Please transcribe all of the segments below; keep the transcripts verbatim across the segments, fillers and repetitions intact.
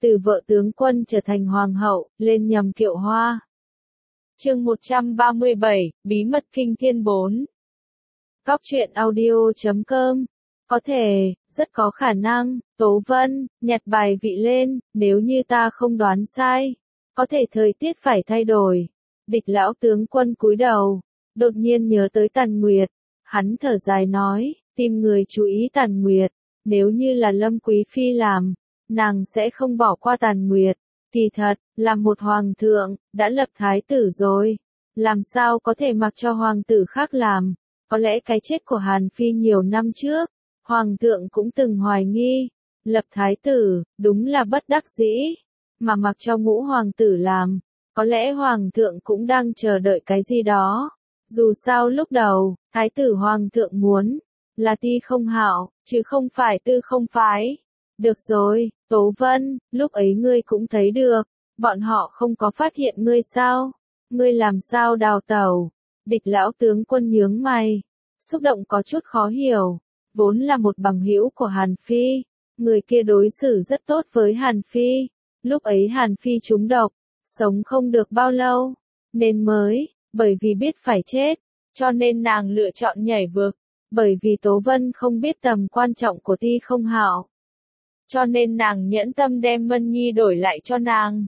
từ vợ tướng quân trở thành hoàng hậu, lên nhầm kiệu hoa. Chương một trăm ba mươi bảy, Bí mật kinh thiên bốn. Cóc truyện audio chấm com. Có thể, rất có khả năng, Tố Vân, nhặt bài vị lên, nếu như ta không đoán sai. Có thể thời tiết phải thay đổi. Địch lão tướng quân cúi đầu, đột nhiên nhớ tới Tàn Nguyệt. Hắn thở dài nói, tìm người chú ý Tàn Nguyệt. Nếu như là Lâm Quý Phi làm, nàng sẽ không bỏ qua Tàn Nguyệt. Kỳ thật, là một hoàng thượng, đã lập thái tử rồi. Làm sao có thể mặc cho hoàng tử khác làm? Có lẽ cái chết của Hàn Phi nhiều năm trước, hoàng thượng cũng từng hoài nghi. Lập thái tử, đúng là bất đắc dĩ. Mà mặc cho ngũ hoàng tử làm, có lẽ hoàng thượng cũng đang chờ đợi cái gì đó. Dù sao lúc đầu, thái tử hoàng thượng muốn là Ti Không Hạo, chứ không phải Tư Không Phái. Được rồi, Tố Vân, lúc ấy ngươi cũng thấy được, bọn họ không có phát hiện ngươi sao? Ngươi làm sao đào tẩu? Địch lão tướng quân nhướng mày, xúc động có chút khó hiểu. Vốn là một bằng hữu của Hàn Phi, người kia đối xử rất tốt với Hàn Phi. Lúc ấy Hàn Phi trúng độc, sống không được bao lâu, nên mới, bởi vì biết phải chết, cho nên nàng lựa chọn nhảy vực. Bởi vì Tố Vân không biết tầm quan trọng của Ti Không Hạo, cho nên nàng nhẫn tâm đem Mân Nhi đổi lại cho nàng.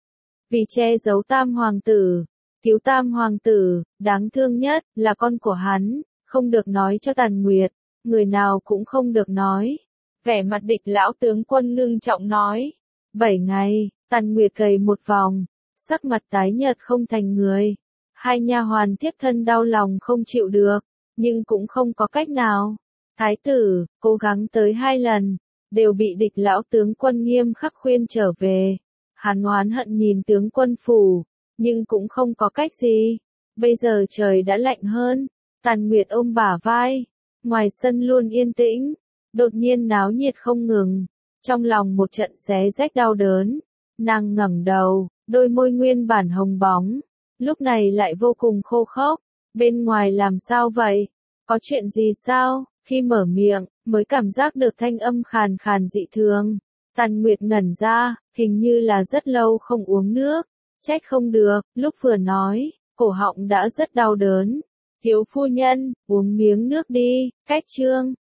Vì che giấu Tam hoàng tử, cứu Tam hoàng tử, đáng thương nhất là con của hắn, không được nói cho Tàn Nguyệt, người nào cũng không được nói. Vẻ mặt địch lão tướng quân ngưng trọng nói. Bảy ngày, Tàn Nguyệt gầy một vòng, sắc mặt tái nhợt không thành người. Hai nha hoàn thiếp thân đau lòng không chịu được, nhưng cũng không có cách nào. Thái tử, cố gắng tới hai lần, đều bị địch lão tướng quân nghiêm khắc khuyên trở về. Hắn oán hận nhìn tướng quân phủ, nhưng cũng không có cách gì. Bây giờ trời đã lạnh hơn, Tàn Nguyệt ôm bả vai, ngoài sân luôn yên tĩnh, đột nhiên náo nhiệt không ngừng. Trong lòng một trận xé rách đau đớn, nàng ngẩng đầu, đôi môi nguyên bản hồng bóng, lúc này lại vô cùng khô khốc. Bên ngoài làm sao vậy? Có chuyện gì sao? Khi mở miệng, mới cảm giác được thanh âm khàn khàn dị thường. Tàn Nguyệt ngẩn ra, hình như là rất lâu không uống nước. Trách không được, lúc vừa nói, cổ họng đã rất đau đớn. Thiếu phu nhân, uống miếng nước đi, cách trương.